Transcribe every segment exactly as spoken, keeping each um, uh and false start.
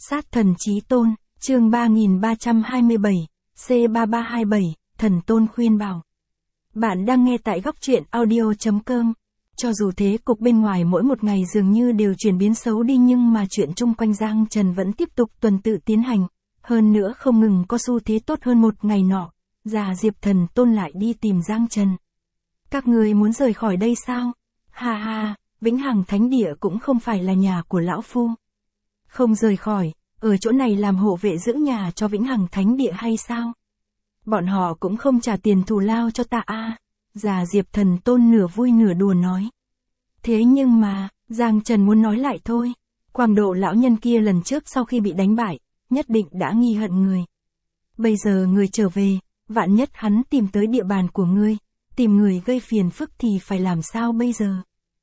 Sát thần chí tôn, chương ba nghìn ba trăm hai mươi bảy, C ba ba hai bảy, thần tôn khuyên bảo. Bạn đang nghe tại góc truyện audio chấm com. Cho dù thế cục bên ngoài mỗi một ngày dường như đều chuyển biến xấu đi nhưng mà chuyện chung quanh Giang Trần vẫn tiếp tục tuần tự tiến hành. Hơn nữa không ngừng có xu thế tốt hơn một ngày nọ, già Diệp thần tôn lại đi tìm Giang Trần. Các người muốn rời khỏi đây sao? Ha ha, Vĩnh Hằng Thánh Địa cũng không phải là nhà của lão phu. Không rời khỏi, ở chỗ này làm hộ vệ giữ nhà cho Vĩnh Hằng Thánh Địa hay sao? Bọn họ cũng không trả tiền thù lao cho ta a. À. Già Diệp thần tôn nửa vui nửa đùa nói. Thế nhưng mà, Giang Trần muốn nói lại thôi. Quang Độ lão nhân kia lần trước sau khi bị đánh bại, nhất định đã nghi hận người. Bây giờ người trở về, vạn nhất hắn tìm tới địa bàn của ngươi, tìm người gây phiền phức thì phải làm sao bây giờ?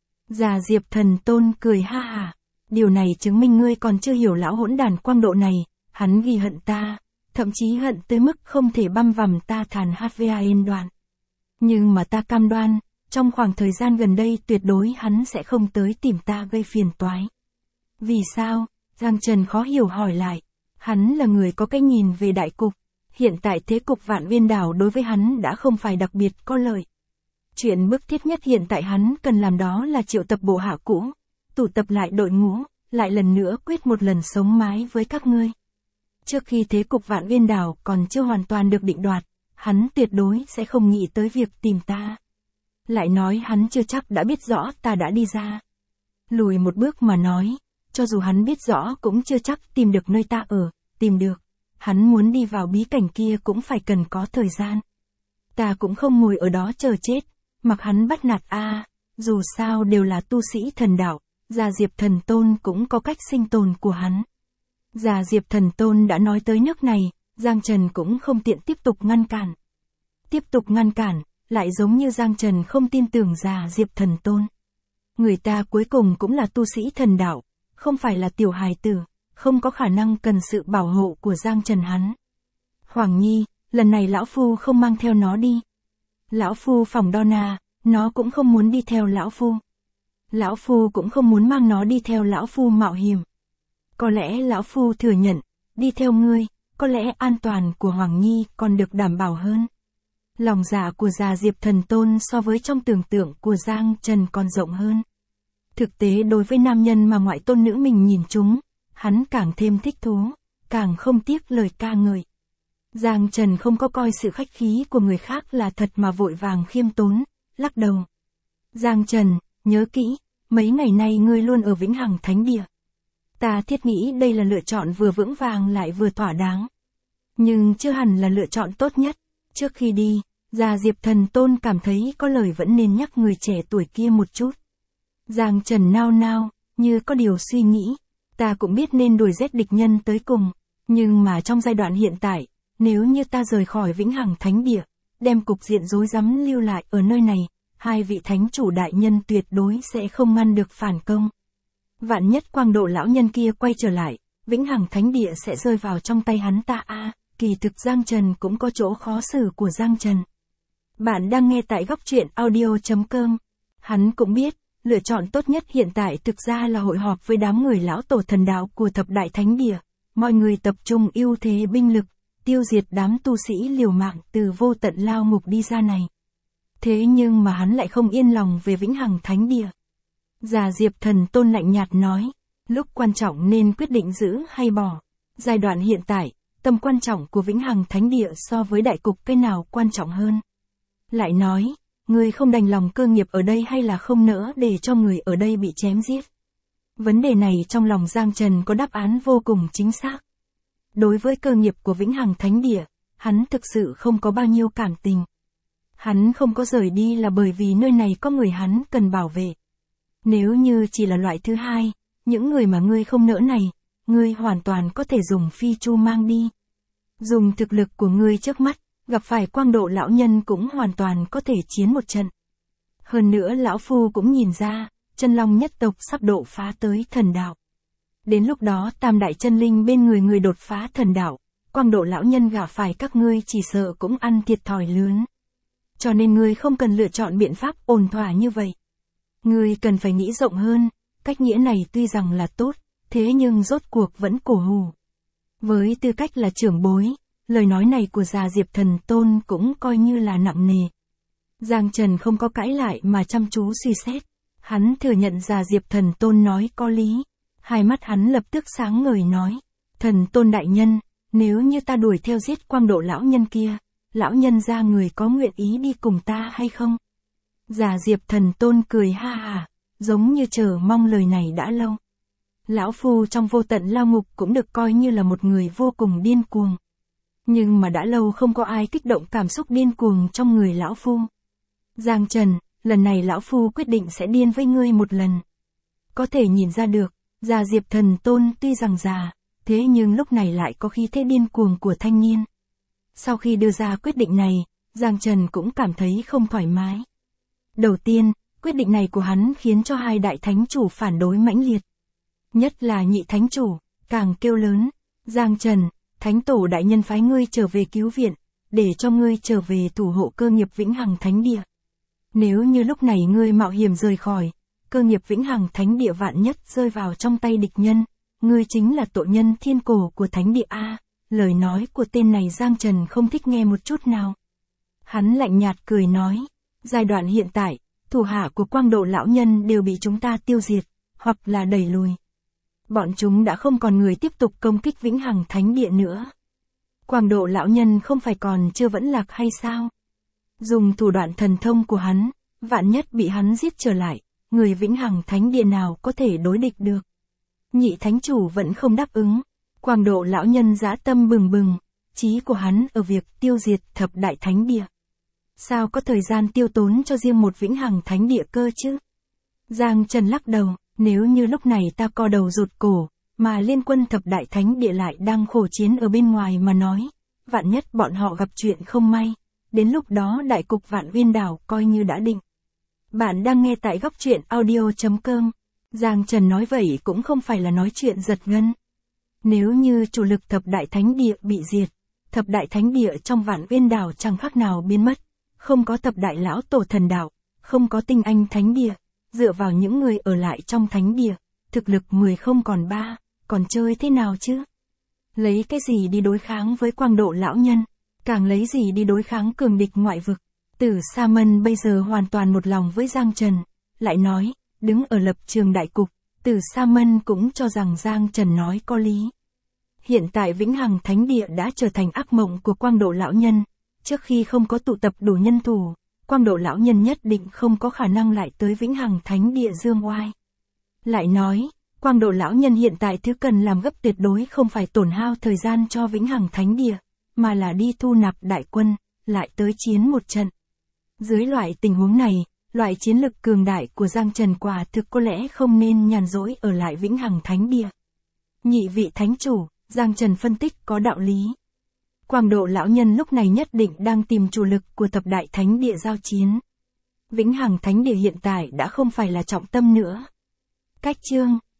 Già Diệp thần tôn cười ha hả. Điều này chứng minh ngươi còn chưa hiểu lão hỗn đàn Quang Độ này, hắn ghi hận ta, thậm chí hận tới mức không thể băm vằm ta thàn hát va en đoạn. Nhưng mà ta cam đoan, trong khoảng thời gian gần đây tuyệt đối hắn sẽ không tới tìm ta gây phiền toái. Vì sao? Giang Trần khó hiểu hỏi lại. Hắn là người có cái nhìn về đại cục. Hiện tại thế cục Vạn Viên Đảo đối với hắn đã không phải đặc biệt có lợi. Chuyện bức thiết nhất hiện tại hắn cần làm đó là triệu tập bộ hạ cũ, tụ tập lại đội ngũ, lại lần nữa quyết một lần sống mái với các ngươi. Trước khi thế cục Vạn Viên Đảo còn chưa hoàn toàn được định đoạt, hắn tuyệt đối sẽ không nghĩ tới việc tìm ta. Lại nói hắn chưa chắc đã biết rõ ta đã đi ra. Lùi một bước mà nói, cho dù hắn biết rõ cũng chưa chắc tìm được nơi ta ở, tìm được. Hắn muốn đi vào bí cảnh kia cũng phải cần có thời gian. Ta cũng không ngồi ở đó chờ chết, mặc hắn bắt nạt a. À, dù sao đều là tu sĩ thần đạo, già Diệp thần tôn cũng có cách sinh tồn của hắn. Già Diệp thần tôn đã nói tới nước này, Giang Trần cũng không tiện tiếp tục ngăn cản. Tiếp tục ngăn cản, lại giống như Giang Trần không tin tưởng già Diệp thần tôn. Người ta cuối cùng cũng là tu sĩ thần đạo, không phải là tiểu hài tử, không có khả năng cần sự bảo hộ của Giang Trần hắn. Hoàng Nhi, lần này lão phu không mang theo nó đi. Lão phu phỏng đo nà, nó cũng không muốn đi theo lão phu. Lão phu cũng không muốn mang nó đi theo lão phu mạo hiểm. Có lẽ lão phu thừa nhận, đi theo ngươi, có lẽ an toàn của Hoàng Nhi còn được đảm bảo hơn. Lòng dạ của già Diệp thần tôn so với trong tưởng tượng của Giang Trần còn rộng hơn. Thực tế đối với nam nhân mà ngoại tôn nữ mình nhìn chúng, hắn càng thêm thích thú, càng không tiếc lời ca ngợi. Giang Trần không có coi sự khách khí của người khác là thật mà vội vàng khiêm tốn, lắc đầu. Giang Trần, nhớ kỹ, mấy ngày nay ngươi luôn ở Vĩnh Hằng Thánh Địa. Ta thiết nghĩ đây là lựa chọn vừa vững vàng lại vừa thỏa đáng. Nhưng chưa hẳn là lựa chọn tốt nhất. Trước khi đi, già Diệp thần tôn cảm thấy có lời vẫn nên nhắc người trẻ tuổi kia một chút. Giang Trần nao nao, như có điều suy nghĩ. Ta cũng biết nên đuổi giết địch nhân tới cùng. Nhưng mà trong giai đoạn hiện tại, nếu như ta rời khỏi Vĩnh Hằng Thánh Địa, đem cục diện rối rắm lưu lại ở nơi này, hai vị thánh chủ đại nhân tuyệt đối sẽ không ngăn được phản công. Vạn nhất Quang Độ lão nhân kia quay trở lại, Vĩnh Hằng Thánh Địa sẽ rơi vào trong tay hắn ta a. À, kỳ thực Giang Trần cũng có chỗ khó xử của Giang Trần. Bạn đang nghe tại góc truyện audio chấm com. Hắn cũng biết, lựa chọn tốt nhất hiện tại thực ra là hội họp với đám người lão tổ thần đạo của thập đại thánh địa. Mọi người tập trung ưu thế binh lực, tiêu diệt đám tu sĩ liều mạng từ vô tận lao ngục đi ra này. Thế nhưng mà hắn lại không yên lòng về Vĩnh Hằng Thánh Địa. Già Diệp thần tôn lạnh nhạt nói, lúc quan trọng nên quyết định giữ hay bỏ. Giai đoạn hiện tại, tầm quan trọng của Vĩnh Hằng Thánh Địa so với đại cục cái nào quan trọng hơn. Lại nói, ngươi không đành lòng cơ nghiệp ở đây hay là không nỡ để cho người ở đây bị chém giết. Vấn đề này trong lòng Giang Trần có đáp án vô cùng chính xác. Đối với cơ nghiệp của Vĩnh Hằng Thánh Địa, hắn thực sự không có bao nhiêu cảm tình. Hắn không có rời đi là bởi vì nơi này có người hắn cần bảo vệ. Nếu như chỉ là loại thứ hai, những người mà ngươi không nỡ này, ngươi hoàn toàn có thể dùng phi chu mang đi. Dùng thực lực của ngươi trước mắt, gặp phải Quang Độ lão nhân cũng hoàn toàn có thể chiến một trận. Hơn nữa lão phu cũng nhìn ra, chân long nhất tộc sắp độ phá tới thần đạo. Đến lúc đó tam đại chân linh bên người người đột phá thần đạo, Quang Độ lão nhân gả phải các ngươi chỉ sợ cũng ăn thiệt thòi lớn. Cho nên ngươi không cần lựa chọn biện pháp ổn thỏa như vậy. Ngươi cần phải nghĩ rộng hơn, cách nghĩa này tuy rằng là tốt, thế nhưng rốt cuộc vẫn cổ hủ. Với tư cách là trưởng bối, lời nói này của già Diệp Thần Tôn cũng coi như là nặng nề. Giang Trần không có cãi lại mà chăm chú suy xét. Hắn thừa nhận già Diệp Thần Tôn nói có lý. Hai mắt hắn lập tức sáng ngời nói. Thần Tôn đại nhân, nếu như ta đuổi theo giết Quang Độ lão nhân kia, lão nhân gia người có nguyện ý đi cùng ta hay không? Già Diệp Thần Tôn cười ha hà, giống như chờ mong lời này đã lâu. Lão Phu trong vô tận lao ngục cũng được coi như là một người vô cùng điên cuồng. Nhưng mà đã lâu không có ai kích động cảm xúc điên cuồng trong người Lão Phu. Giang Trần, lần này Lão Phu quyết định sẽ điên với ngươi một lần. Có thể nhìn ra được, già Diệp Thần Tôn tuy rằng già, thế nhưng lúc này lại có khí thế điên cuồng của thanh niên. Sau khi đưa ra quyết định này, Giang Trần cũng cảm thấy không thoải mái. Đầu tiên, quyết định này của hắn khiến cho hai đại thánh chủ phản đối mãnh liệt. Nhất là nhị thánh chủ, càng kêu lớn, Giang Trần, thánh tổ đại nhân phái ngươi trở về cứu viện, để cho ngươi trở về thủ hộ cơ nghiệp Vĩnh Hằng Thánh Địa. Nếu như lúc này ngươi mạo hiểm rời khỏi, cơ nghiệp Vĩnh Hằng Thánh Địa vạn nhất rơi vào trong tay địch nhân, ngươi chính là tội nhân thiên cổ của Thánh Địa A. Lời nói của tên này Giang Trần không thích nghe một chút nào. Hắn lạnh nhạt cười nói, giai đoạn hiện tại, thủ hạ của Quang Độ lão nhân đều bị chúng ta tiêu diệt, hoặc là đẩy lùi. Bọn chúng đã không còn người tiếp tục công kích Vĩnh Hằng Thánh Địa nữa. Quang Độ lão nhân không phải còn chưa vẫn lạc hay sao? Dùng thủ đoạn thần thông của hắn, vạn nhất bị hắn giết trở lại, người Vĩnh Hằng Thánh Địa nào có thể đối địch được. Nhị thánh chủ vẫn không đáp ứng. Quang Độ lão nhân dã tâm bừng bừng, chí của hắn ở việc tiêu diệt thập đại thánh địa. Sao có thời gian tiêu tốn cho riêng một Vĩnh Hằng Thánh Địa cơ chứ? Giang Trần lắc đầu, nếu như lúc này ta co đầu rụt cổ, mà liên quân thập đại thánh địa lại đang khổ chiến ở bên ngoài mà nói, vạn nhất bọn họ gặp chuyện không may, đến lúc đó đại cục Vạn Uyên đảo coi như đã định. Bạn đang nghe tại góc truyện audio chấm com. Giang Trần nói vậy cũng không phải là nói chuyện giật gân. Nếu như chủ lực thập đại thánh địa bị diệt, thập đại thánh địa trong Vạn Uyên đảo chẳng khác nào biến mất, không có thập đại lão tổ thần đạo, không có tinh anh thánh địa, dựa vào những người ở lại trong thánh địa, thực lực mười không còn ba, còn chơi thế nào chứ? Lấy cái gì đi đối kháng với Quang Độ lão nhân, càng lấy gì đi đối kháng cường địch ngoại vực. Tử Sa Mân bây giờ hoàn toàn một lòng với Giang Trần, lại nói, đứng ở lập trường đại cục, Tử Sa Mân cũng cho rằng Giang Trần nói có lý. Hiện tại Vĩnh Hằng Thánh Địa đã trở thành ác mộng của Quang Độ lão nhân, trước khi không có tụ tập đủ nhân thủ, Quang Độ lão nhân nhất định không có khả năng lại tới Vĩnh Hằng Thánh Địa dương oai. Lại nói, Quang Độ lão nhân hiện tại thứ cần làm gấp tuyệt đối không phải tổn hao thời gian cho Vĩnh Hằng Thánh Địa, mà là đi thu nạp đại quân, lại tới chiến một trận. Dưới loại tình huống này, loại chiến lực cường đại của Giang Trần quả thực có lẽ không nên nhàn rỗi ở lại Vĩnh Hằng Thánh Địa. Nhị vị thánh chủ, Giang Trần phân tích có đạo lý. Quang Độ lão nhân lúc này nhất định đang tìm chủ lực của thập đại thánh địa giao chiến. Vĩnh Hằng Thánh Địa hiện tại đã không phải là trọng tâm nữa. Cách chương